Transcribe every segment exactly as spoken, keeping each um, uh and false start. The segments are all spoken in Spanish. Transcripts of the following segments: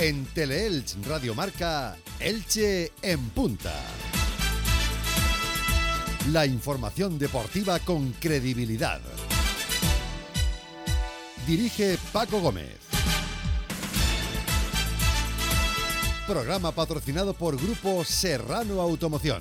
En Teleelch Radio Marca, Elche en punta. La información deportiva con credibilidad. Dirige Paco Gómez. Programa patrocinado por Grupo Serrano Automoción.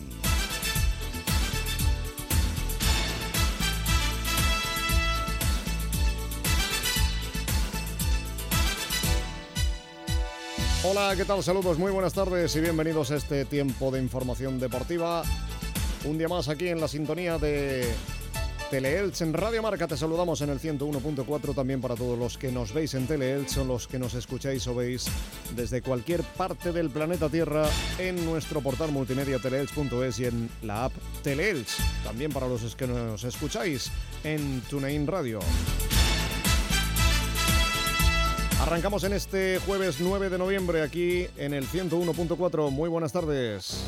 Hola, ¿qué tal? Saludos, muy buenas tardes y bienvenidos a este tiempo de información deportiva. Un día más aquí en la sintonía de Teleelch en Radio Marca. Te saludamos en el ciento uno punto cuatro, también para todos los que nos veis en Teleelch o los que nos escucháis o veis desde cualquier parte del planeta Tierra en nuestro portal multimedia teleelch punto es y en la app Teleelch. También para los que nos escucháis en TuneIn Radio. Arrancamos en este jueves nueve de noviembre aquí en el ciento uno punto cuatro. Muy buenas tardes.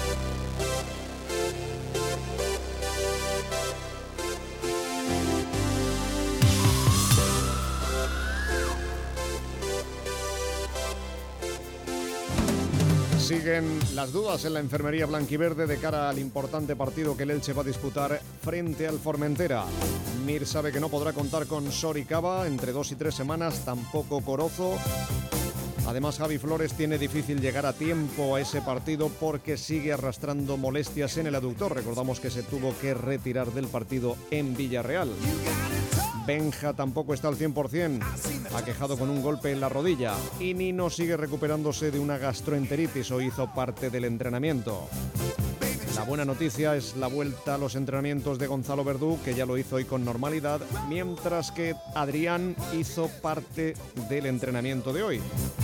Siguen las dudas en la enfermería blanquiverde de cara al importante partido que el Elche va a disputar frente al Formentera. Mir sabe que no podrá contar con Soricaba entre dos y tres semanas, tampoco Corozo. Además, Javi Flores tiene difícil llegar a tiempo a ese partido porque sigue arrastrando molestias en el aductor. Recordamos que se tuvo que retirar del partido en Villarreal. Benja tampoco está al cien por ciento, aquejado con un golpe en la rodilla, y Nino sigue recuperándose de una gastroenteritis o hizo parte del entrenamiento. La buena noticia es la vuelta a los entrenamientos de Gonzalo Verdú, que ya lo hizo hoy con normalidad, mientras que Adrián hizo parte del entrenamiento de hoy.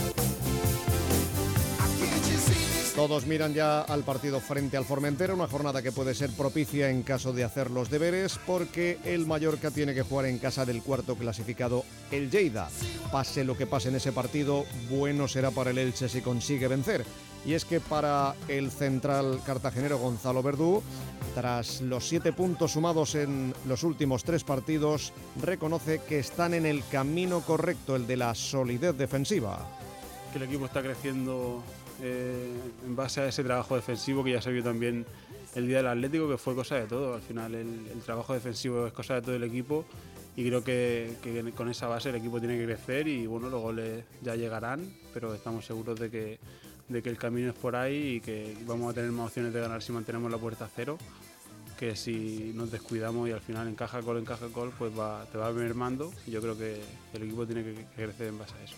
Todos miran ya al partido frente al Formentera, una jornada que puede ser propicia en caso de hacer los deberes, porque el Mallorca tiene que jugar en casa del cuarto clasificado, el Lleida. Pase lo que pase en ese partido, bueno será para el Elche si consigue vencer. Y es que para el central cartagenero Gonzalo Verdú, tras los siete puntos sumados en los últimos tres partidos, reconoce que están en el camino correcto, el de la solidez defensiva. Que el equipo está creciendo eh, en base a ese trabajo defensivo que ya se vio también el día del Atlético, que fue cosa de todo. Al final el, el trabajo defensivo es cosa de todo el equipo y creo que, que con esa base el equipo tiene que crecer y bueno, los goles ya llegarán, pero estamos seguros de que, de que el camino es por ahí y que vamos a tener más opciones de ganar si mantenemos la puerta a cero, que si nos descuidamos y al final encaja gol, encaja gol, pues va, te va mermando, y yo creo que el equipo tiene que, que crecer en base a eso.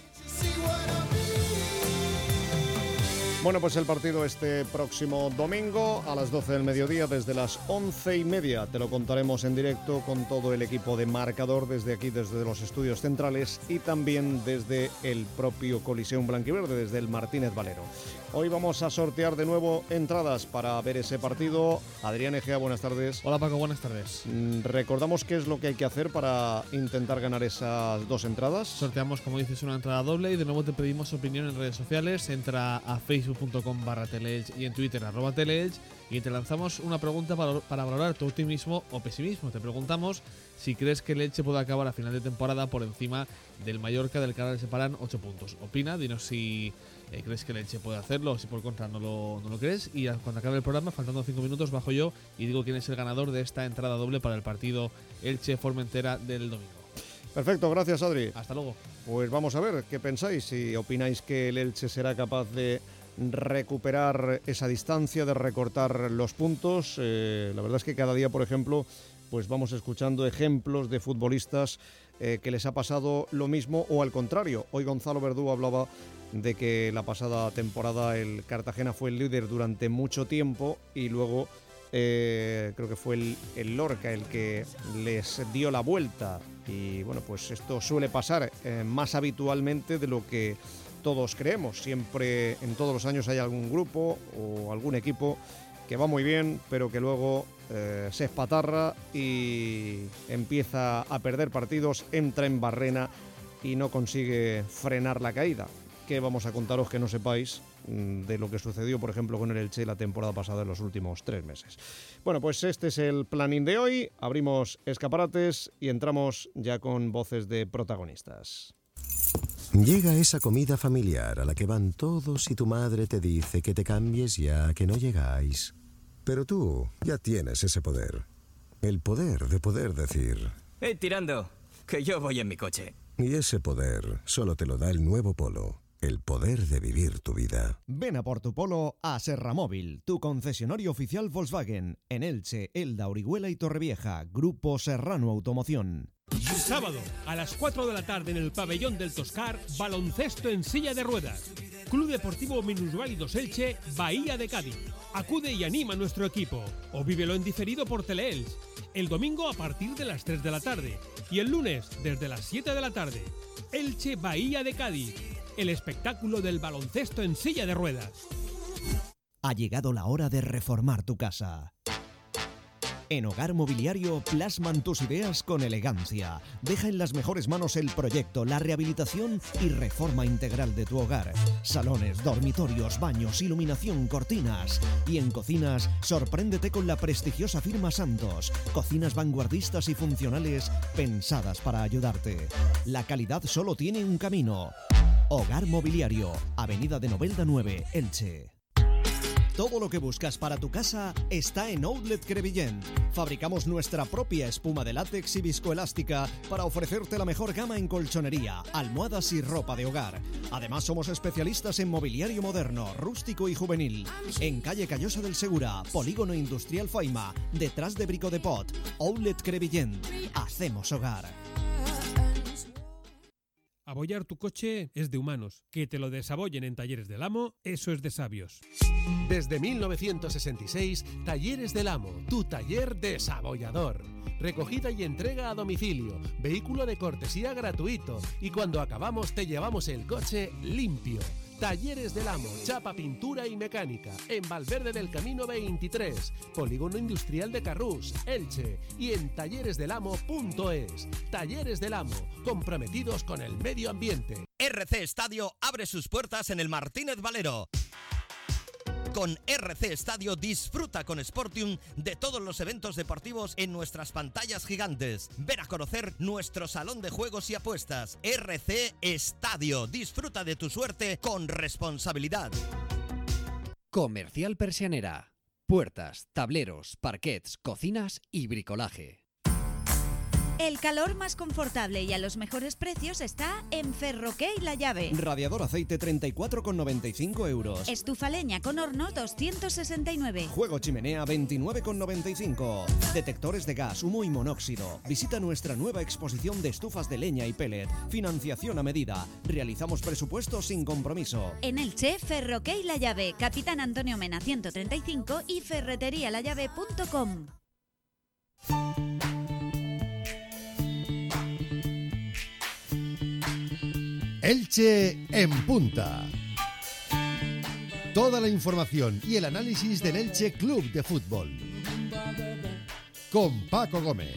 Bueno, pues el partido este próximo domingo a las doce del mediodía, desde las once y media. Te lo contaremos en directo con todo el equipo de Marcador desde aquí, desde los estudios centrales y también desde el propio Coliseum Blanquiverde, desde el Martínez Valero. Hoy vamos a sortear de nuevo entradas para ver ese partido. Adrián Egea, buenas tardes. Hola Paco, buenas tardes. Recordamos qué es lo que hay que hacer para intentar ganar esas dos entradas. Sorteamos, como dices, una entrada doble y de nuevo te pedimos opinión en redes sociales. Entra a facebook punto com barra teleelch y en Twitter arroba teleelch y te lanzamos una pregunta para, para valorar tu optimismo o pesimismo. Te preguntamos si crees que el Elche puede acabar a final de temporada por encima del Mallorca, del que ahora le separan ocho puntos. Opina, dinos si eh, crees que el Elche puede hacerlo o si por contra no lo, no lo crees. Y cuando acabe el programa, faltando cinco minutos, bajo yo y digo quién es el ganador de esta entrada doble para el partido Elche-Formentera del domingo. Perfecto, gracias Adri. Hasta luego. Pues vamos a ver qué pensáis, si opináis que el Elche será capaz de recuperar esa distancia, de recortar los puntos. Eh, la verdad es que cada día, por ejemplo, pues vamos escuchando ejemplos de futbolistas eh, que les ha pasado lo mismo o al contrario. Hoy Gonzalo Verdú hablaba de que la pasada temporada el Cartagena fue el líder durante mucho tiempo y luego eh, creo que fue el, el Lorca el que les dio la vuelta. Y bueno, pues esto suele pasar eh, más habitualmente de lo que todos creemos. Siempre, en todos los años hay algún grupo o algún equipo que va muy bien, pero que luego eh, se espatarra y empieza a perder partidos, entra en barrena y no consigue frenar la caída. ¿Qué vamos a contaros que no sepáis de lo que sucedió, por ejemplo, con el Elche la temporada pasada en los últimos tres meses? Bueno, pues este es el planning de hoy. Abrimos escaparates y entramos ya con voces de protagonistas. Llega esa comida familiar a la que van todos y tu madre te dice que te cambies ya, que no llegáis. Pero tú ya tienes ese poder. El poder de poder decir... ¡Eh, tirando! Que yo voy en mi coche. Y ese poder solo te lo da el nuevo Polo. El poder de vivir tu vida. Ven a por tu Polo a Serramóvil, tu concesionario oficial Volkswagen. En Elche, Elda, Orihuela y Torrevieja. Grupo Serrano Automoción. Sábado, a las cuatro de la tarde en el pabellón del Toscar, baloncesto en silla de ruedas. Club Deportivo Minusválidos Elche, Bahía de Cádiz. Acude y anima a nuestro equipo. O vívelo en diferido por Teleelch. El domingo a partir de las tres de la tarde. Y el lunes desde las siete de la tarde. Elche, Bahía de Cádiz. El espectáculo del baloncesto en silla de ruedas. Ha llegado la hora de reformar tu casa. En Hogar Mobiliario plasman tus ideas con elegancia. Deja en las mejores manos el proyecto, la rehabilitación y reforma integral de tu hogar. Salones, dormitorios, baños, iluminación, cortinas. Y en cocinas, sorpréndete con la prestigiosa firma Santos. Cocinas vanguardistas y funcionales pensadas para ayudarte. La calidad solo tiene un camino. Hogar Mobiliario, Avenida de Novelda nueve, Elche. Todo lo que buscas para tu casa está en Outlet Crevillent. Fabricamos nuestra propia espuma de látex y viscoelástica para ofrecerte la mejor gama en colchonería, almohadas y ropa de hogar. Además, somos especialistas en mobiliario moderno, rústico y juvenil. En calle Callosa del Segura, Polígono Industrial Faima, detrás de Brico de Pot. Outlet Crevillent. Hacemos hogar. Abollar tu coche es de humanos. Que te lo desabollen en Talleres del Amo, eso es de sabios. Desde mil novecientos sesenta y seis, Talleres del Amo, tu taller desabollador. Recogida y entrega a domicilio, vehículo de cortesía gratuito y cuando acabamos te llevamos el coche limpio. Talleres del Amo, chapa, pintura y mecánica, en Valverde del Camino veintitrés, Polígono Industrial de Carrús, Elche, y en talleres del amo punto es. Talleres del Amo, comprometidos con el medio ambiente. R C Estadio abre sus puertas en el Martínez Valero. Con R C Estadio disfruta con Sportium de todos los eventos deportivos en nuestras pantallas gigantes. Ven a conocer nuestro salón de juegos y apuestas. R C Estadio. Disfruta de tu suerte con responsabilidad. Comercial Persianera. Puertas, tableros, parquets, cocinas y bricolaje. El calor más confortable y a los mejores precios está en Ferroque La Llave. Radiador aceite treinta y cuatro con noventa y cinco euros. Estufa leña con horno doscientos sesenta y nueve. Juego chimenea veintinueve con noventa y cinco. Detectores de gas, humo y monóxido. Visita nuestra nueva exposición de estufas de leña y pellet. Financiación a medida. Realizamos presupuestos sin compromiso. En Elche, Ferroque La Llave. Capitán Antonio Mena ciento treinta y cinco y ferretería la llave punto com. Elche en punta. Toda la información y el análisis del Elche Club de Fútbol. Con Paco Gómez.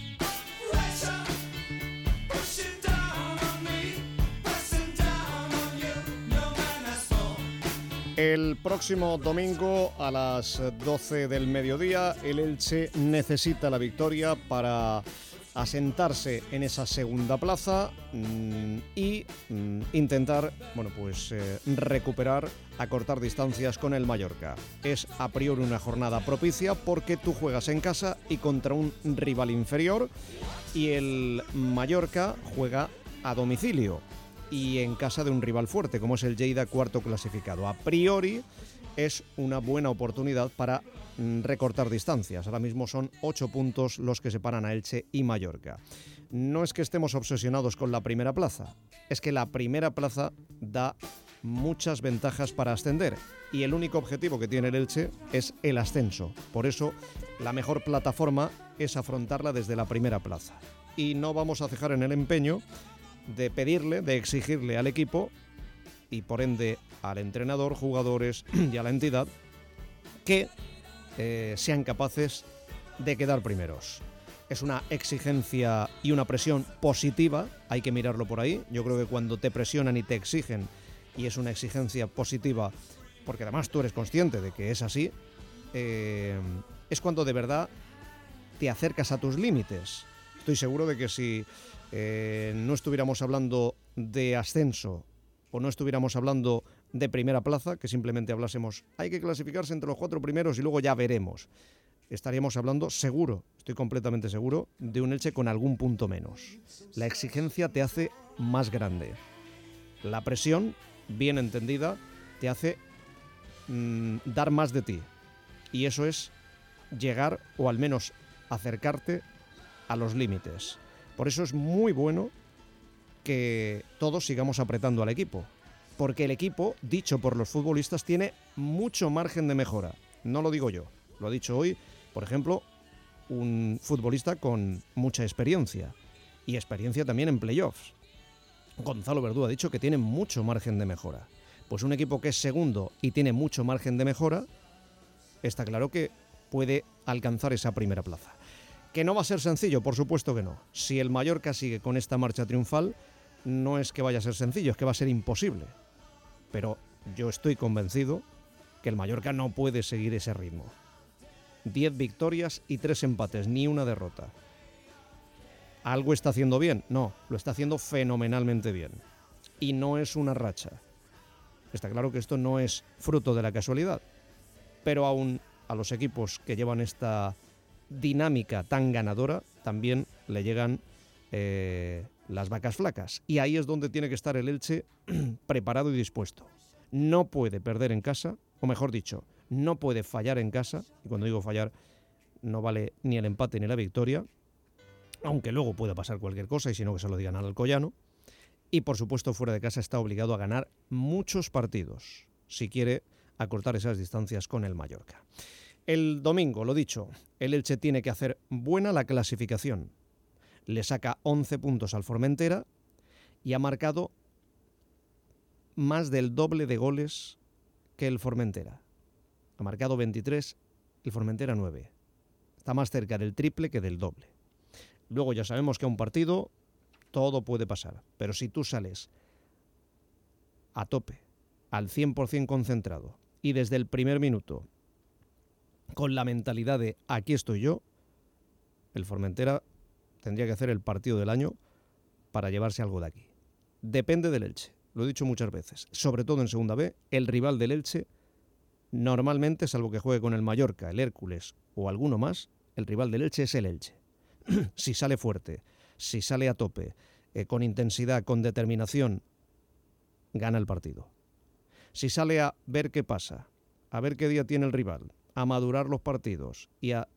El próximo domingo a las doce del mediodía, el Elche necesita la victoria para asentarse en esa segunda plaza mmm, y mmm, intentar, bueno, pues eh, recuperar, acortar distancias con el Mallorca. Es a priori una jornada propicia porque tú juegas en casa y contra un rival inferior y el Mallorca juega a domicilio y en casa de un rival fuerte como es el Lleida, cuarto clasificado. A priori es una buena oportunidad para recortar distancias. Ahora mismo son ocho puntos los que separan a Elche y Mallorca. No es que estemos obsesionados con la primera plaza, es que la primera plaza da muchas ventajas para ascender y el único objetivo que tiene el Elche es el ascenso. Por eso la mejor plataforma es afrontarla desde la primera plaza. Y no vamos a cejar en el empeño de pedirle, de exigirle al equipo y por ende al entrenador, jugadores y a la entidad que eh, sean capaces de quedar primeros. Es una exigencia y una presión positiva, hay que mirarlo por ahí. Yo creo que cuando te presionan y te exigen y es una exigencia positiva, porque además tú eres consciente de que es así, eh, es cuando de verdad te acercas a tus límites. Estoy seguro de que si eh, no estuviéramos hablando de ascenso o no estuviéramos hablando de primera plaza, que simplemente hablásemos, hay que clasificarse entre los cuatro primeros y luego ya veremos, estaríamos hablando seguro, estoy completamente seguro, de un Elche con algún punto menos. La exigencia te hace más grande. La presión, bien entendida, te hace mmm, dar más de ti. Y eso es llegar o al menos acercarte a los límites. Por eso es muy bueno que todos sigamos apretando al equipo. Porque el equipo, dicho por los futbolistas, tiene mucho margen de mejora. No lo digo yo, lo ha dicho hoy, por ejemplo, un futbolista con mucha experiencia. Y experiencia también en playoffs. Gonzalo Verdú ha dicho que tiene mucho margen de mejora. Pues un equipo que es segundo y tiene mucho margen de mejora, está claro que puede alcanzar esa primera plaza. ¿Que no va a ser sencillo? Por supuesto que no. Si el Mallorca sigue con esta marcha triunfal, no es que vaya a ser sencillo, es que va a ser imposible. Pero yo estoy convencido que el Mallorca no puede seguir ese ritmo. Diez victorias y tres empates, ni una derrota. ¿Algo está haciendo bien? No, lo está haciendo fenomenalmente bien. Y no es una racha. Está claro que esto no es fruto de la casualidad. Pero aún a los equipos que llevan esta dinámica tan ganadora, también le llegan eh, las vacas flacas. Y ahí es donde tiene que estar el Elche preparado y dispuesto. No puede perder en casa, o mejor dicho, no puede fallar en casa. Y cuando digo fallar, no vale ni el empate ni la victoria, aunque luego pueda pasar cualquier cosa, y si no que se lo digan al Alcoyano. Y por supuesto fuera de casa está obligado a ganar muchos partidos, si quiere acortar esas distancias con el Mallorca. El domingo, lo dicho, el Elche tiene que hacer buena la clasificación. Le saca once puntos al Formentera y ha marcado más del doble de goles que el Formentera. Ha marcado veintitrés, el Formentera nueve. Está más cerca del triple que del doble. Luego ya sabemos que a un partido todo puede pasar, pero si tú sales a tope, al cien por ciento concentrado y desde el primer minuto con la mentalidad de aquí estoy yo, el Formentera tendría que hacer el partido del año para llevarse algo de aquí. Depende del Elche, lo he dicho muchas veces, sobre todo en Segunda B, el rival del Elche normalmente, salvo que juegue con el Mallorca, el Hércules o alguno más, el rival del Elche es el Elche. Si sale fuerte, si sale a tope, eh, con intensidad, con determinación, gana el partido. Si sale a ver qué pasa, a ver qué día tiene el rival, a madurar los partidos y a...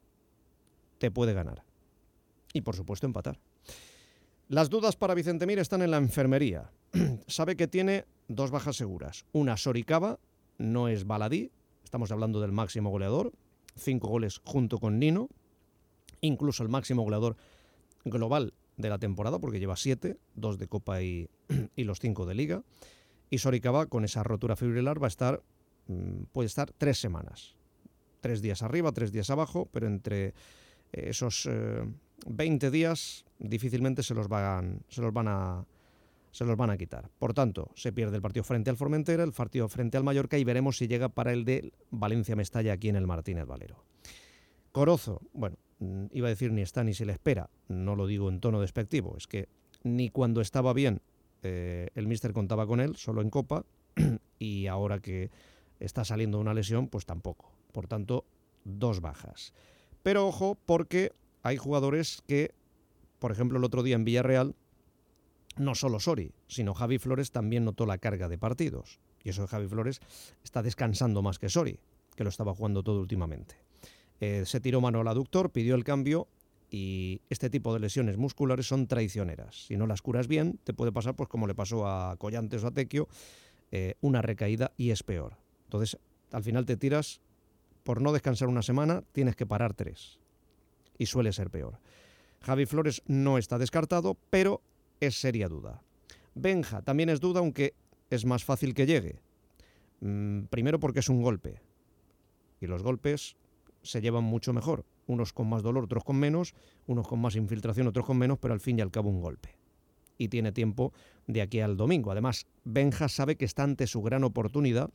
te puede ganar. Y por supuesto empatar. Las dudas para Vicente Mir están en la enfermería. Sabe que tiene dos bajas seguras. Una, Soricaba, no es baladí, estamos hablando del máximo goleador, cinco goles junto con Nino, incluso el máximo goleador global de la temporada, porque lleva siete, dos de Copa y, y los cinco de Liga. Y Soricaba, con esa rotura fibrilar, va a estar, puede estar tres semanas. Tres días arriba, tres días abajo, pero entre esos eh, veinte días difícilmente se los van, se los van a se los van a quitar. Por tanto, se pierde el partido frente al Formentera, el partido frente al Mallorca y veremos si llega para el de Valencia-Mestalla aquí en el Martínez Valero. Corozo, bueno, iba a decir ni está ni se le espera, no lo digo en tono despectivo, es que ni cuando estaba bien eh, el míster contaba con él, solo en Copa, y ahora que está saliendo una lesión, pues tampoco. Por tanto, dos bajas. Pero ojo, porque hay jugadores que, por ejemplo, el otro día en Villarreal, no solo Sori, sino Javi Flores también notó la carga de partidos. Y eso de Javi Flores está descansando más que Sori, que lo estaba jugando todo últimamente. Eh, se tiró mano al aductor, pidió el cambio y este tipo de lesiones musculares son traicioneras. Si no las curas bien, te puede pasar pues como le pasó a Collantes o a Tequio, eh, una recaída y es peor. Entonces, al final te tiras, por no descansar una semana, tienes que parar tres. Y suele ser peor. Javi Flores no está descartado, pero es seria duda. Benja también es duda, aunque es más fácil que llegue. Mm, primero porque es un golpe. Y los golpes se llevan mucho mejor. Unos con más dolor, otros con menos. Unos con más infiltración, otros con menos, pero al fin y al cabo un golpe. Y tiene tiempo de aquí al domingo. Además, Benja sabe que está ante su gran oportunidad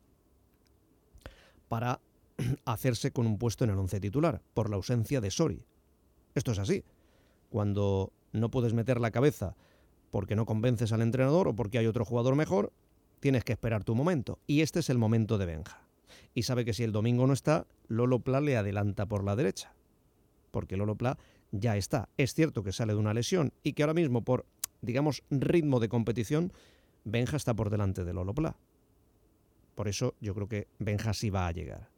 para hacerse con un puesto en el once titular, por la ausencia de Sori. Esto es así. cuando no puedes meter la cabeza porque no convences al entrenador o porque hay otro jugador mejor, tienes que esperar tu momento. Y este es el momento de Benja. Y sabe que si el domingo no está, Lolo Pla le adelanta por la derecha, porque Lolo Pla ya está. Es cierto que sale de una lesión y que ahora mismo por, digamos, ritmo de competición, Benja está por delante de Lolo Pla. Por eso yo creo que Benja sí va a llegar.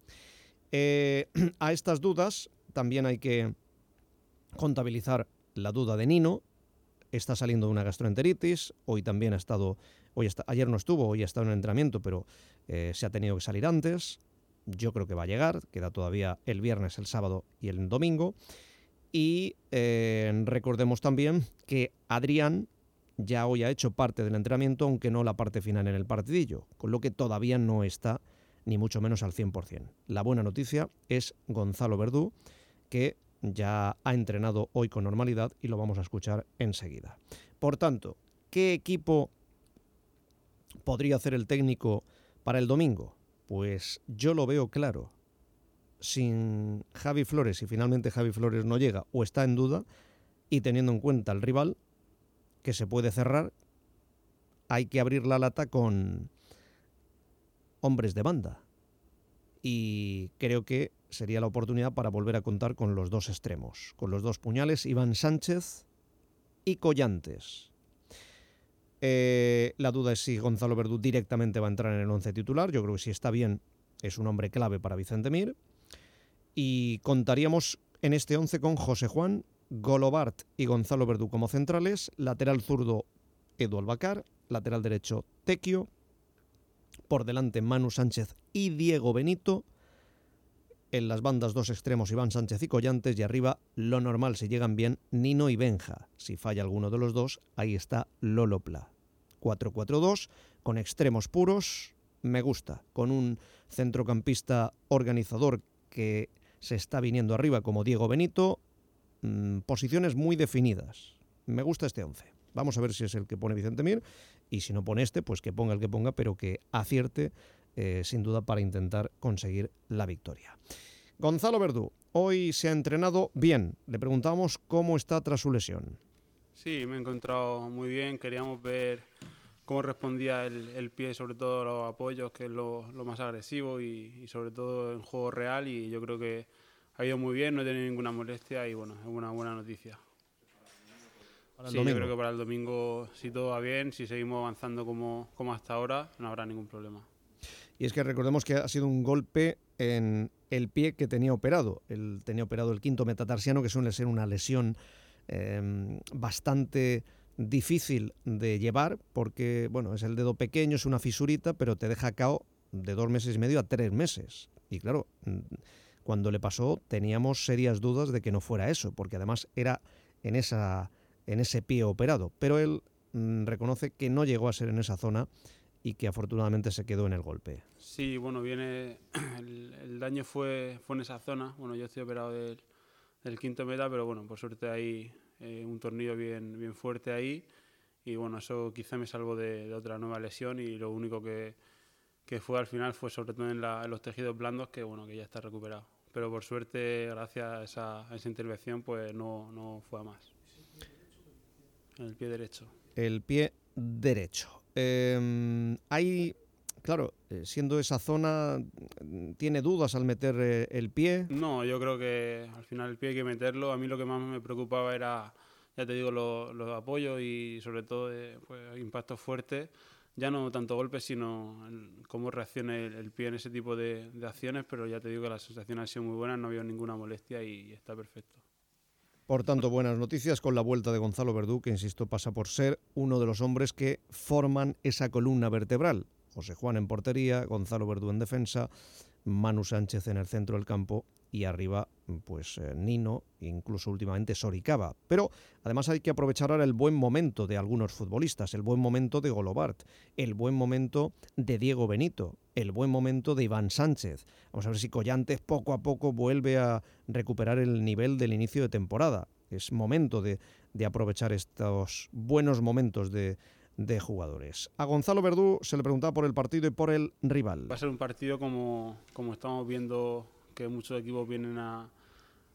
Eh, a estas dudas también hay que contabilizar la duda de Nino. Está saliendo de una gastroenteritis, hoy también ha estado, hoy está, ayer no estuvo, hoy ha estado en entrenamiento, pero eh, se ha tenido que salir antes. Yo creo que va a llegar, queda todavía el viernes, el sábado y el domingo. Y eh, recordemos también que Adrián ya hoy ha hecho parte del entrenamiento, aunque no la parte final en el partidillo, con lo que todavía no está ni mucho menos al cien por cien. La buena noticia es Gonzalo Verdú, que ya ha entrenado hoy con normalidad y lo vamos a escuchar enseguida. Por tanto, ¿qué equipo podría hacer el técnico para el domingo? Pues yo lo veo claro. Sin Javi Flores, si finalmente Javi Flores no llega o está en duda, y teniendo en cuenta el rival, que se puede cerrar, hay que abrir la lata con hombres de banda. Y creo que sería la oportunidad para volver a contar con los dos extremos, con los dos puñales, Iván Sánchez y Collantes. Eh, la duda es si Gonzalo Verdú directamente va a entrar en el once titular. Yo creo que si está bien, es un hombre clave para Vicente Mir. Y contaríamos en este once con José Juan, Golobart y Gonzalo Verdú como centrales, lateral zurdo Edu Albacar, lateral derecho Tequio, por delante Manu Sánchez y Diego Benito, en las bandas dos extremos Iván Sánchez y Collantes, y arriba lo normal si llegan bien Nino y Benja. Si falla alguno de los dos, ahí está Lolo Pla. cuatro cuatro dos con extremos puros, me gusta, con un centrocampista organizador que se está viniendo arriba como Diego Benito, mmm, posiciones muy definidas. Me gusta este once. Vamos a ver si es el que pone Vicente Mir, y si no pone este, pues que ponga el que ponga, pero que acierte eh, sin duda para intentar conseguir la victoria. Gonzalo Verdú, hoy se ha entrenado bien. Le preguntamos cómo está tras su lesión. Sí, me he encontrado muy bien. Queríamos ver cómo respondía el, el pie, sobre todo los apoyos, que es lo, lo más agresivo, y, y sobre todo en juego real, y yo creo que ha ido muy bien, no he tenido ninguna molestia y bueno, es una buena noticia. Para el sí, domingo. Yo creo que para el domingo, si todo va bien, si seguimos avanzando como, como hasta ahora, no habrá ningún problema. Y es que recordemos que ha sido un golpe en el pie que tenía operado. Él tenía operado el quinto metatarsiano, que suele ser una lesión eh, bastante difícil de llevar, porque bueno, es el dedo pequeño, es una fisurita, pero te deja cao de dos meses y medio a tres meses. Y claro, cuando le pasó teníamos serias dudas de que no fuera eso, porque además era en, esa, en ese pie operado. Pero él mmm, reconoce que no llegó a ser en esa zona y que afortunadamente se quedó en el golpe. Sí, bueno, viene el, el daño fue, fue en esa zona. Bueno, yo estoy operado del, del quinto meta, pero bueno, por suerte hay eh, un tornillo bien, bien fuerte ahí, y bueno, eso quizá me salvó de, de otra nueva lesión, y lo único que, que fue al final fue sobre todo en, la, en los tejidos blandos, que bueno, que ya está recuperado. Pero por suerte, gracias a esa, a esa intervención, pues no, no fue a más. El pie derecho. El pie derecho. Eh, hay, claro, eh, siendo esa zona, ¿tiene dudas al meter eh, el pie? No, yo creo que al final el pie hay que meterlo. A mí lo que más me preocupaba era, ya te digo, los, los apoyos y sobre todo eh, pues, impactos fuertes. Ya no tanto golpes, sino el, cómo reacciona el, el pie en ese tipo de, de acciones, pero ya te digo que las sensaciones han sido muy buenas, no ha habido ninguna molestia y, y está perfecto. Por tanto, buenas noticias con la vuelta de Gonzalo Verdú, que insisto pasa por ser uno de los hombres que forman esa columna vertebral. José Juan en portería, Gonzalo Verdú en defensa, Manu Sánchez en el centro del campo y arriba pues eh, Nino, incluso últimamente Soricaba. Pero además hay que aprovechar ahora el buen momento de algunos futbolistas, el buen momento de Golobart, el buen momento de Diego Benito, el buen momento de Iván Sánchez. Vamos a ver si Collantes poco a poco vuelve a recuperar el nivel del inicio de temporada. Es momento de, de aprovechar estos buenos momentos de, de jugadores. A Gonzalo Verdú se le preguntaba por el partido y por el rival. Va a ser un partido como, como estamos viendo que muchos equipos vienen a,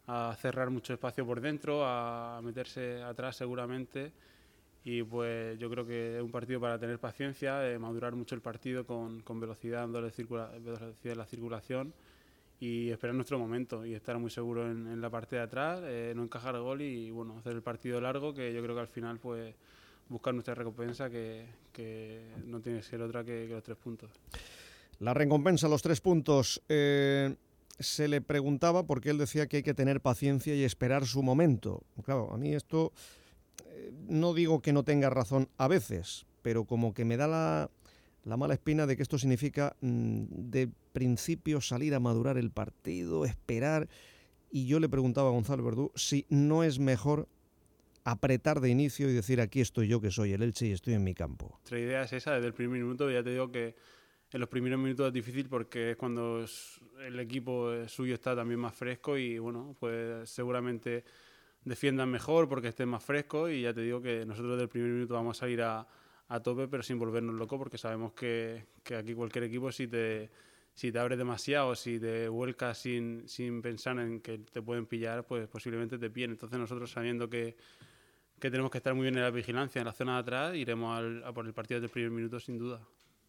a cerrar mucho espacio por dentro, a meterse atrás seguramente. Y pues yo creo que es un partido para tener paciencia, eh, madurar mucho el partido con, con velocidad, dándole circula, velocidad a la circulación y esperar nuestro momento y estar muy seguro en, en la parte de atrás, eh, no encajar el gol y bueno, hacer el partido largo, que yo creo que al final pues buscar nuestra recompensa, que, que no tiene que ser otra que, que los tres puntos. La recompensa, los tres puntos. Eh, se le preguntaba porque él decía que hay que tener paciencia y esperar su momento. Claro, a mí esto... No digo que no tenga razón a veces, pero como que me da la, la mala espina de que esto significa mmm, de principio salir a madurar el partido, esperar. Y yo le preguntaba a Gonzalo Verdú si no es mejor apretar de inicio y decir aquí estoy yo que soy el Elche y estoy en mi campo. Nuestra idea es esa desde el primer minuto. Ya te digo que en los primeros minutos es difícil porque es cuando el equipo suyo está también más fresco y bueno, pues seguramente defiendan mejor porque estén más frescos y ya te digo que nosotros desde el primer minuto vamos a salir a, a tope pero sin volvernos locos porque sabemos que, que aquí cualquier equipo si te, si te abres demasiado, si te vuelcas sin, sin pensar en que te pueden pillar, pues posiblemente te pillen. Entonces nosotros sabiendo que, que tenemos que estar muy bien en la vigilancia, en la zona de atrás, iremos al, a por el partido desde el primer minuto sin duda.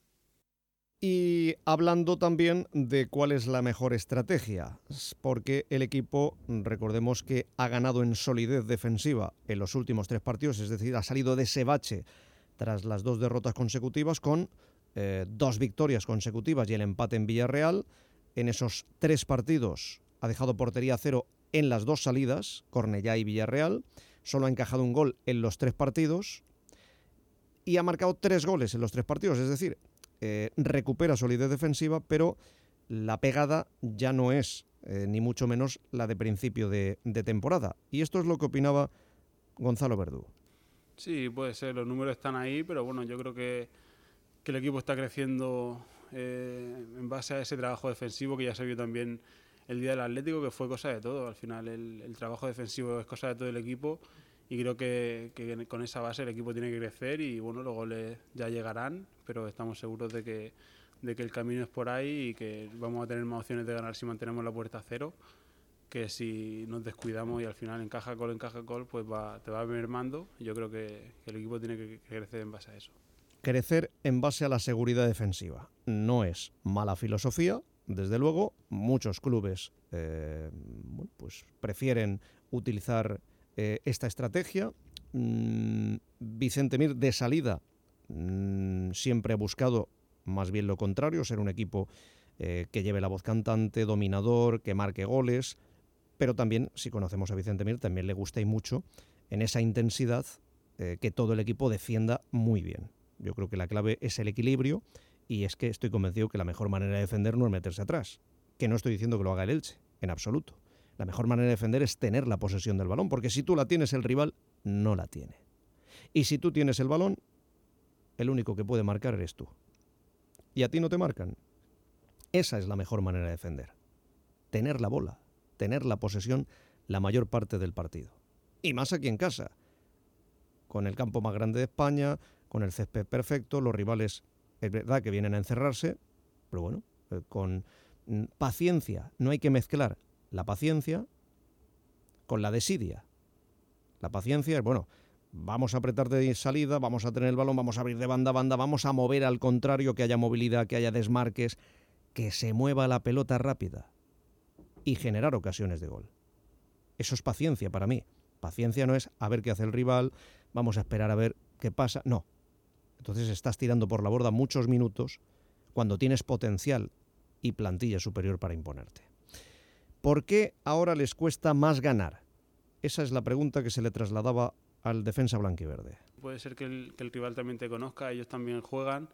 Y hablando también de cuál es la mejor estrategia, porque el equipo, recordemos que ha ganado en solidez defensiva en los últimos tres partidos, es decir, ha salido de ese bache tras las dos derrotas consecutivas con eh, dos victorias consecutivas y el empate en Villarreal. En esos tres partidos ha dejado portería a cero en las dos salidas, Cornellá y Villarreal, solo ha encajado un gol en los tres partidos y ha marcado tres goles en los tres partidos, es decir, Eh, recupera solidez defensiva, pero la pegada ya no es eh, ni mucho menos la de principio de, de temporada. Y esto es lo que opinaba Gonzalo Verdú. Sí, puede ser, los números están ahí, pero bueno, yo creo que, que el equipo está creciendo eh, en base a ese trabajo defensivo que ya se vio también el día del Atlético, que fue cosa de todo. Al final el, el trabajo defensivo es cosa de todo el equipo y creo que, que con esa base el equipo tiene que crecer y bueno, los goles ya llegarán, pero estamos seguros de que, de que el camino es por ahí y que vamos a tener más opciones de ganar si mantenemos la puerta a cero, que si nos descuidamos y al final encaja gol, encaja gol, pues va, te va mermando. Yo creo que, que el equipo tiene que crecer en base a eso. Crecer en base a la seguridad defensiva. No es mala filosofía, desde luego. Muchos clubes eh, bueno, pues prefieren utilizar Eh, esta estrategia. Mm, Vicente Mir de salida mm, siempre ha buscado más bien lo contrario, ser un equipo eh, que lleve la voz cantante, dominador, que marque goles, pero también, si conocemos a Vicente Mir, también le gusta y mucho en esa intensidad eh, que todo el equipo defienda muy bien. Yo creo que la clave es el equilibrio y es que estoy convencido que la mejor manera de defender no es meterse atrás, que no estoy diciendo que lo haga el Elche, en absoluto. La mejor manera de defender es tener la posesión del balón, porque si tú la tienes, el rival no la tiene. Y si tú tienes el balón, el único que puede marcar eres tú. Y a ti no te marcan. Esa es la mejor manera de defender. Tener la bola, tener la posesión la mayor parte del partido. Y más aquí en casa. Con el campo más grande de España, con el césped perfecto, los rivales, es verdad que vienen a encerrarse, pero bueno, con paciencia, no hay que mezclar la paciencia con la desidia. La paciencia es, bueno, vamos a apretar de salida, vamos a tener el balón, vamos a abrir de banda a banda, vamos a mover al contrario, que haya movilidad, que haya desmarques, que se mueva la pelota rápida y generar ocasiones de gol. Eso es paciencia para mí. Paciencia no es a ver qué hace el rival, vamos a esperar a ver qué pasa. No. Entonces estás tirando por la borda muchos minutos cuando tienes potencial y plantilla superior para imponerte. ¿Por qué ahora les cuesta más ganar? Esa es la pregunta que se le trasladaba al defensa blanquiverde. Puede ser que el, que el rival también te conozca, ellos también juegan.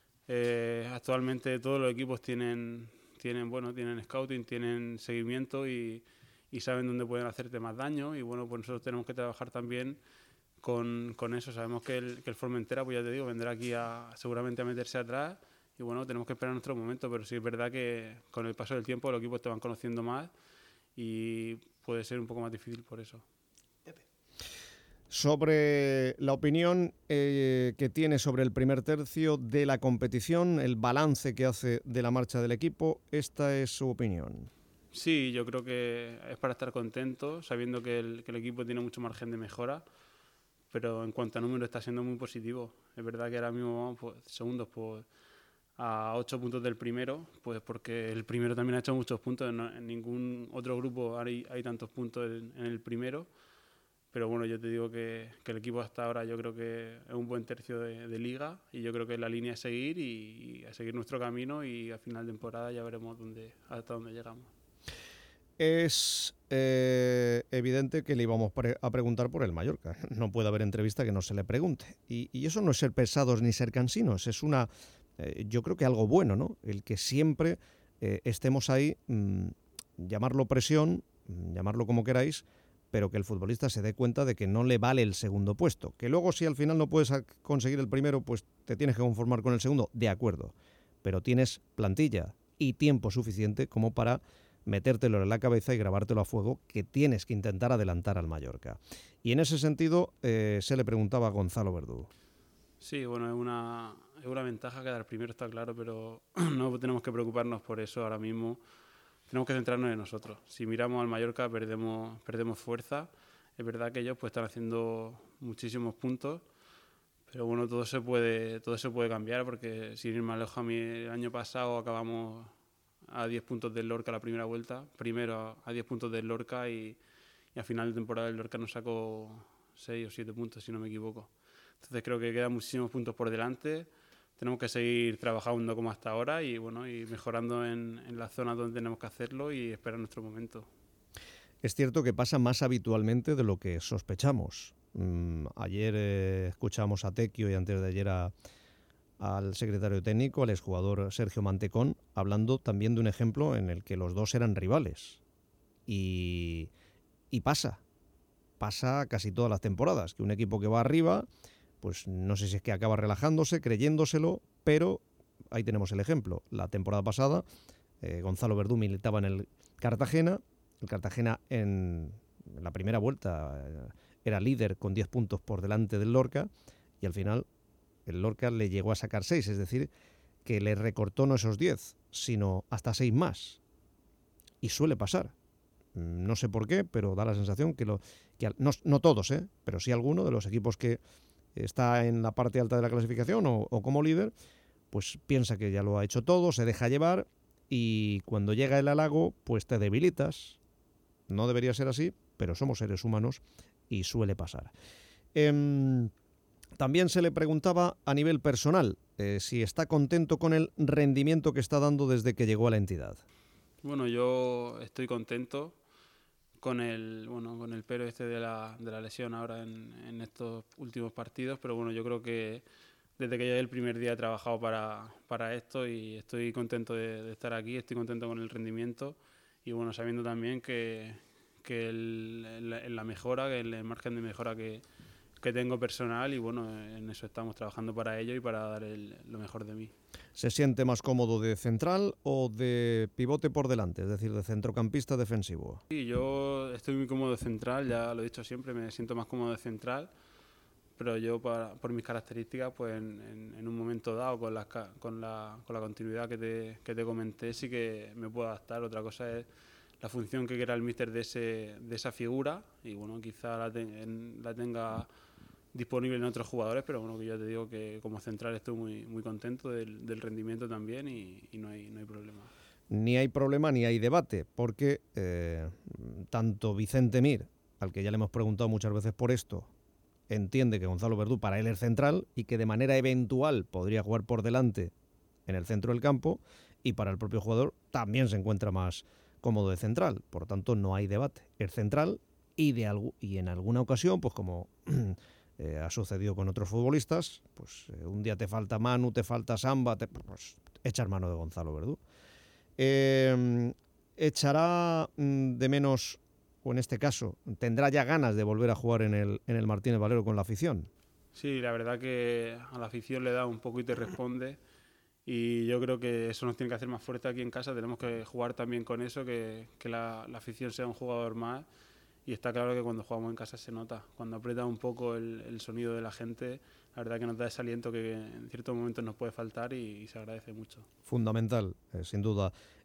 Eh, actualmente todos los equipos tienen, tienen, bueno, tienen scouting, tienen seguimiento y, y saben dónde pueden hacerte más daño. Y bueno, pues nosotros tenemos que trabajar también con, con eso. Sabemos que el, que el Formentera, pues ya te digo, vendrá aquí a, seguramente a meterse atrás. Y bueno, tenemos que esperar nuestro momento, pero sí es verdad que con el paso del tiempo los equipos te van conociendo más y puede ser un poco más difícil por eso. Pepe. Sobre la opinión eh, que tiene sobre el primer tercio de la competición, el balance que hace de la marcha del equipo, esta es su opinión. Sí, yo creo que es para estar contento, sabiendo que el, que el equipo tiene mucho margen de mejora, pero en cuanto a números está siendo muy positivo. Es verdad que ahora mismo vamos pues, segundos pues, a ocho puntos del primero, pues porque el primero también ha hecho muchos puntos, no, en ningún otro grupo hay, hay tantos puntos en, en el primero, pero bueno, yo te digo que, que el equipo hasta ahora yo creo que es un buen tercio de, de liga y yo creo que la línea es seguir y, y a seguir nuestro camino y a final de temporada ya veremos dónde, hasta dónde llegamos. Es eh, evidente que le íbamos pre- a preguntar por el Mallorca. No puede haber entrevista que no se le pregunte. Y, y eso no es ser pesados ni ser cansinos, es una, eh, yo creo que algo bueno, ¿no? El que siempre eh, estemos ahí, mmm, llamarlo presión, mmm, llamarlo como queráis, pero que el futbolista se dé cuenta de que no le vale el segundo puesto. Que luego si al final no puedes conseguir el primero, pues te tienes que conformar con el segundo, de acuerdo. Pero tienes plantilla y tiempo suficiente como para metértelo en la cabeza y grabártelo a fuego, que tienes que intentar adelantar al Mallorca. Y en ese sentido eh, se le preguntaba a Gonzalo Verdú. Sí, bueno, es una, es una ventaja quedar primero, está claro, pero no tenemos que preocuparnos por eso ahora mismo. Tenemos que centrarnos en nosotros. Si miramos al Mallorca perdemos, perdemos fuerza. Es verdad que ellos pues, están haciendo muchísimos puntos, pero bueno, todo se puede, todo se puede cambiar, porque sin ir más lejos, a mí el año pasado acabamos a diez puntos del Lorca la primera vuelta, primero a diez puntos del Lorca y, y a final de temporada el Lorca nos sacó seis o siete puntos, si no me equivoco. Entonces creo que quedan muchísimos puntos por delante, tenemos que seguir trabajando como hasta ahora y bueno y mejorando en, en las zonas donde tenemos que hacerlo y esperar nuestro momento. Es cierto que pasa más habitualmente de lo que sospechamos. Mm, ayer eh, escuchamos a Tequio y antes de ayer a al secretario técnico, al exjugador Sergio Mantecón, hablando también de un ejemplo en el que los dos eran rivales. Y, y pasa, pasa casi todas las temporadas, que un equipo que va arriba, pues no sé si es que acaba relajándose, creyéndoselo, pero ahí tenemos el ejemplo. La temporada pasada, eh, Gonzalo Verdú militaba en el Cartagena, el Cartagena en, en la primera vuelta eh, era líder con diez puntos por delante del Lorca, y al final el Lorca le llegó a sacar seis, es decir, que le recortó no esos diez, sino hasta seis más. Y suele pasar. No sé por qué, pero da la sensación que, lo, que no, no todos, ¿eh? pero sí alguno de los equipos que está en la parte alta de la clasificación o, o como líder, pues piensa que ya lo ha hecho todo, se deja llevar y cuando llega el halago, pues te debilitas. No debería ser así, pero somos seres humanos y suele pasar. Eh, También se le preguntaba a nivel personal eh, si está contento con el rendimiento que está dando desde que llegó a la entidad. Bueno, yo estoy contento con el bueno con el pero este de la, de la lesión ahora en, en estos últimos partidos, pero bueno, yo creo que desde que llegué el primer día he trabajado para, para esto y estoy contento de, de estar aquí, estoy contento con el rendimiento y bueno, sabiendo también que, que el, el, la mejora, que el margen de mejora que que tengo personal y bueno, en eso estamos trabajando para ello y para dar el, lo mejor de mí. ¿Se siente más cómodo de central o de pivote por delante, es decir, de centrocampista defensivo? Sí, yo estoy muy cómodo de central, ya lo he dicho siempre, me siento más cómodo de central, pero yo para, por mis características, pues en, en, en un momento dado, con la, con la, con la continuidad que te, que te comenté, sí que me puedo adaptar. Otra cosa es la función que quiera el míster de, ese, de esa figura y bueno, quizá la, te, en, la tenga disponible en otros jugadores, pero bueno, que yo te digo que como central estoy muy, muy contento del, del rendimiento también y, y no, hay, no hay problema. Ni hay problema ni hay debate, porque eh, tanto Vicente Mir, al que ya le hemos preguntado muchas veces por esto, entiende que Gonzalo Verdú para él es central y que de manera eventual podría jugar por delante en el centro del campo, y para el propio jugador también se encuentra más cómodo de central, por tanto no hay debate, es central y, de algo, y en alguna ocasión, pues como eh, ha sucedido con otros futbolistas, pues eh, un día te falta Manu, te falta Samba, te, pues echar mano de Gonzalo Verdú. Eh, echará de menos, o en este caso, tendrá ya ganas de volver a jugar en el, en el Martínez Valero con la afición. Sí, la verdad que a la afición le da un poco y te responde y yo creo que eso nos tiene que hacer más fuerte aquí en casa, tenemos que jugar también con eso, que, que la, la afición sea un jugador más y está claro que cuando jugamos en casa se nota, cuando aprieta un poco el, el sonido de la gente, la verdad que nos da ese aliento que en ciertos momentos nos puede faltar y, y se agradece mucho. Fundamental, eh, sin duda.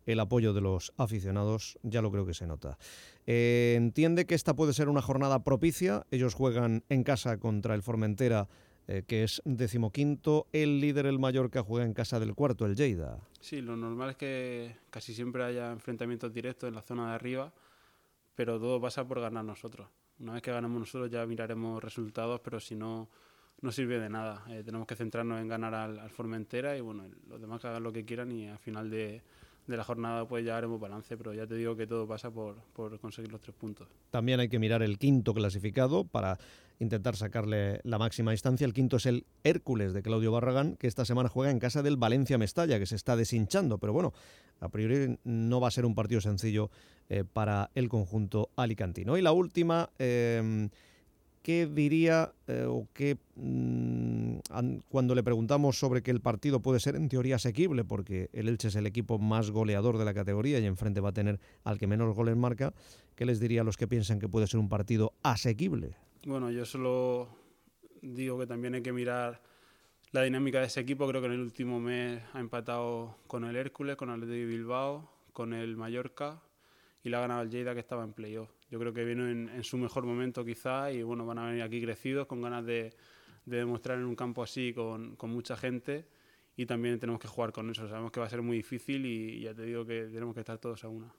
el apoyo de los aficionados, ya lo creo que se nota. Eh, entiende que esta puede ser una jornada propicia. Ellos juegan en casa contra el Formentera, eh, que es decimoquinto. El líder, el Mallorca, juega en casa del cuarto, el Lleida. Sí, lo normal es que casi siempre haya enfrentamientos directos en la zona de arriba, pero todo pasa por ganar nosotros. Una vez que ganamos nosotros ya miraremos resultados, pero si no, no sirve de nada. Eh, tenemos que centrarnos en ganar al, al Formentera y bueno, los demás que hagan lo que quieran y al final de, de la jornada pues ya haremos balance, pero ya te digo que todo pasa por, por conseguir los tres puntos. También hay que mirar el quinto clasificado para intentar sacarle la máxima distancia. El quinto es el Hércules de Claudio Barragán, que esta semana juega en casa del Valencia Mestalla, que se está deshinchando, pero bueno, a priori no va a ser un partido sencillo eh, para el conjunto alicantino. Y la última, eh, ¿qué diría eh, o qué mmm, an, cuando le preguntamos sobre que el partido puede ser en teoría asequible, porque el Elche es el equipo más goleador de la categoría y enfrente va a tener al que menos goles marca, ¿qué les diría a los que piensan que puede ser un partido asequible? Bueno, yo solo digo que también hay que mirar la dinámica de ese equipo. Creo que en el último mes ha empatado con el Hércules, con el Athletic de Bilbao, con el Mallorca y le ha ganado el Lleida, que estaba en playoff. Yo creo que viene en, en su mejor momento quizá y bueno, van a venir aquí crecidos con ganas de, de demostrar en un campo así con, con mucha gente y también tenemos que jugar con eso. Sabemos que va a ser muy difícil y, y ya te digo que tenemos que estar todos a una.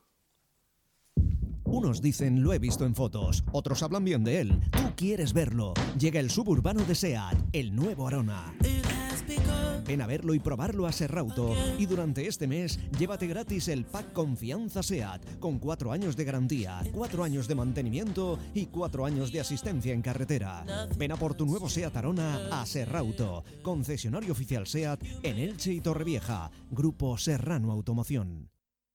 Unos dicen lo he visto en fotos, otros hablan bien de él. Tú quieres verlo. Llega el suburbano de SEAT, el nuevo Arona. Ven a verlo y probarlo a Serrauto. Y durante este mes, llévate gratis el pack Confianza SEAT, con cuatro años de garantía, cuatro años de mantenimiento y cuatro años de asistencia en carretera. Ven a por tu nuevo SEAT Arona a Serrauto, concesionario oficial SEAT en Elche y Torrevieja. Grupo Serrano Automoción.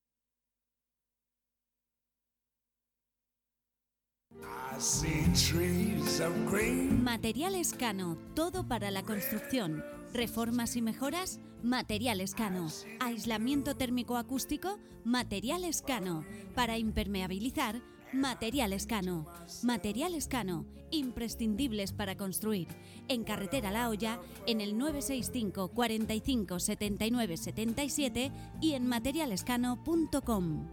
Materiales Cano, todo para la construcción. Reformas y mejoras, Materiales Cano. Aislamiento térmico acústico, Materiales Cano. Para impermeabilizar, Materiales Cano. Materiales Cano, imprescindibles para construir. En Carretera La Hoya, en el nueve seis cinco, cuarenta y cinco, setenta y nueve, setenta y siete y en materialescano punto com.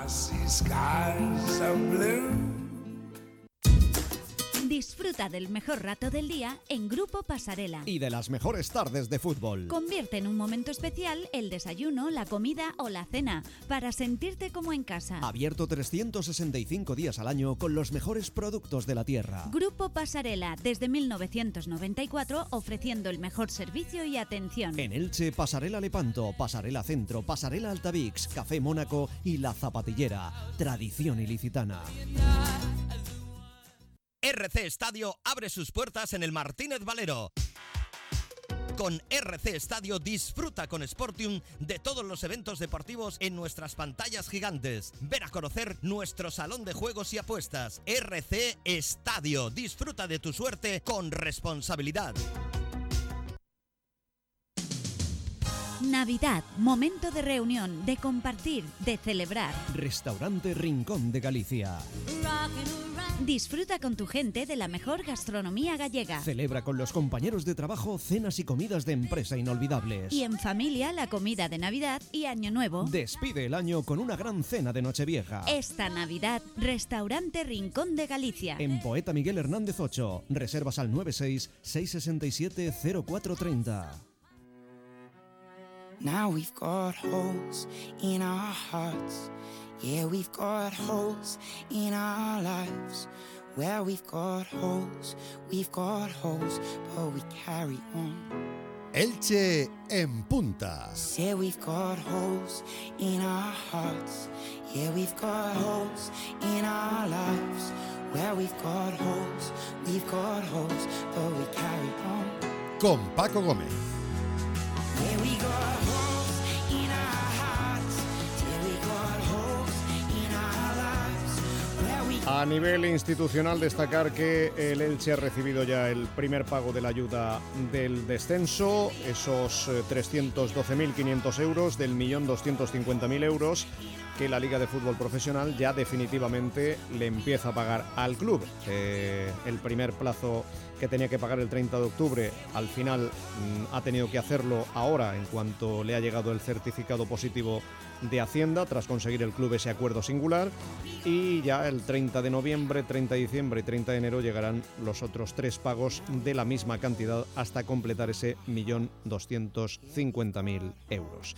Disfruta del mejor rato del día en Grupo Pasarela. Y de las mejores tardes de fútbol. Convierte en un momento especial el desayuno, la comida o la cena para sentirte como en casa. Abierto trescientos sesenta y cinco días al año con los mejores productos de la tierra. Grupo Pasarela, desde mil novecientos noventa y cuatro, ofreciendo el mejor servicio y atención. En Elche, Pasarela Lepanto, Pasarela Centro, Pasarela Altavix, Café Mónaco y La Zapatillera. Tradición ilicitana. R C Estadio abre sus puertas en el Martínez Valero. Con R C Estadio disfruta con Sportium de todos los eventos deportivos en nuestras pantallas gigantes. Ven a conocer nuestro salón de juegos y apuestas. R C Estadio, disfruta de tu suerte con responsabilidad. Navidad, momento de reunión, de compartir, de celebrar. Restaurante Rincón de Galicia. Disfruta con tu gente de la mejor gastronomía gallega. Celebra con los compañeros de trabajo cenas y comidas de empresa inolvidables. Y en familia la comida de Navidad y Año Nuevo. Despide el año con una gran cena de Nochevieja. Esta Navidad, Restaurante Rincón de Galicia. En Poeta Miguel Hernández ocho. Reservas al nueve seis, seis seis siete, cero cuatro tres cero. Now we've got holes in our hearts. Yeah, we've got holes in our lives. Where we've got holes, we've got holes, but we carry on. Elche en punta. Yeah, we've got holes in our hearts. Yeah, we've got holes in our lives. Where we've got holes, we've got holes, but we carry on. Con Paco Gómez. Yeah, we got holes in our hearts. Yeah, we got holes in our lives. Where we A nivel institucional, destacar que el Elche ha recibido ya el primer pago de la ayuda del descenso, esos trescientos doce mil quinientos euros del millón doscientos cincuenta mil euros que la Liga de Fútbol Profesional ya definitivamente le empieza a pagar al club. Eh, el primer plazo que tenía que pagar el treinta de octubre, al final mmm, ha tenido que hacerlo ahora en cuanto le ha llegado el certificado positivo de Hacienda tras conseguir el club ese acuerdo singular, y ya el treinta de noviembre, treinta de diciembre y treinta de enero llegarán los otros tres pagos de la misma cantidad hasta completar ese millón doscientos cincuenta mil euros.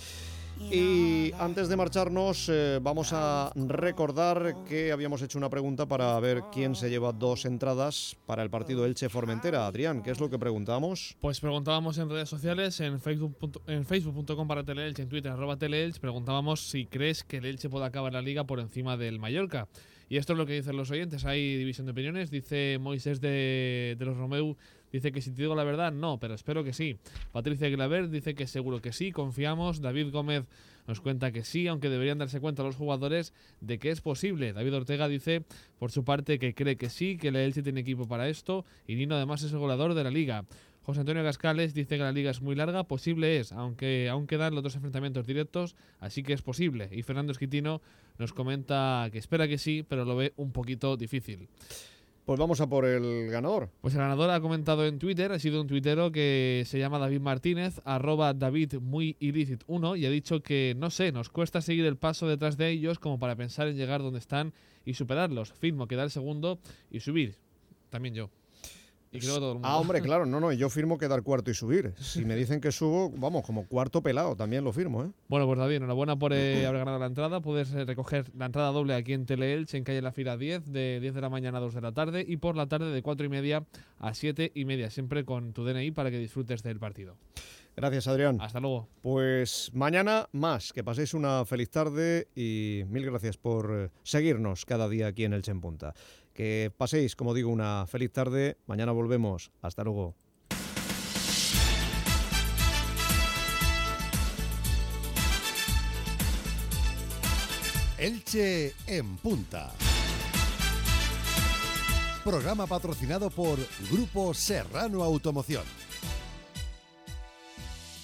Y antes de marcharnos eh, vamos a recordar que habíamos hecho una pregunta para ver quién se lleva dos entradas para el partido Elche-Formentera. Adrián, ¿qué es lo que preguntamos? Pues preguntábamos en redes sociales, en facebook en facebook punto com barra teleelche, en Twitter arroba teleelche, preguntábamos si crees que el Elche puede acabar la Liga por encima del Mallorca. Y esto es lo que dicen los oyentes, hay división de opiniones. Dice Moisés de, de los Romeu, dice que si te digo la verdad, no, pero espero que sí. Patricia Aguilaber dice que seguro que sí, confiamos. David Gómez nos cuenta que sí, aunque deberían darse cuenta los jugadores de que es posible. David Ortega dice, por su parte, que cree que sí, que el Elche tiene equipo para esto, y Nino además es el goleador de la Liga. José Antonio Cascales dice que la Liga es muy larga, posible es, aunque aún quedan los dos enfrentamientos directos, así que es posible. Y Fernando Esquitino nos comenta que espera que sí, pero lo ve un poquito difícil. Pues vamos a por el ganador. Pues el ganador ha comentado en Twitter, ha sido un tuitero que se llama David Martínez, arroba David muy ilícit uno, y ha dicho que, no sé, nos cuesta seguir el paso detrás de ellos como para pensar en llegar donde están y superarlos. Firmo quedar segundo y subir. También yo. Y creo que todo el mundo. Ah, hombre, claro, no, no, yo firmo quedar cuarto y subir. Si me dicen que subo, vamos, como cuarto pelado, también lo firmo, ¿eh? Bueno, pues David, enhorabuena por eh, haber ganado la entrada. Puedes eh, recoger la entrada doble aquí en Teleelche, en calle La Fira diez, de diez de la mañana a dos de la tarde, y por la tarde de cuatro y media a siete y media, siempre con tu D N I para que disfrutes del partido. Gracias, Adrián. Hasta luego. Pues mañana más. Que paséis una feliz tarde y mil gracias por seguirnos cada día aquí en Elche en Punta. Que paséis, como digo, una feliz tarde. Mañana volvemos. Hasta luego. Elche en Punta. Programa patrocinado por Grupo Serrano Automoción.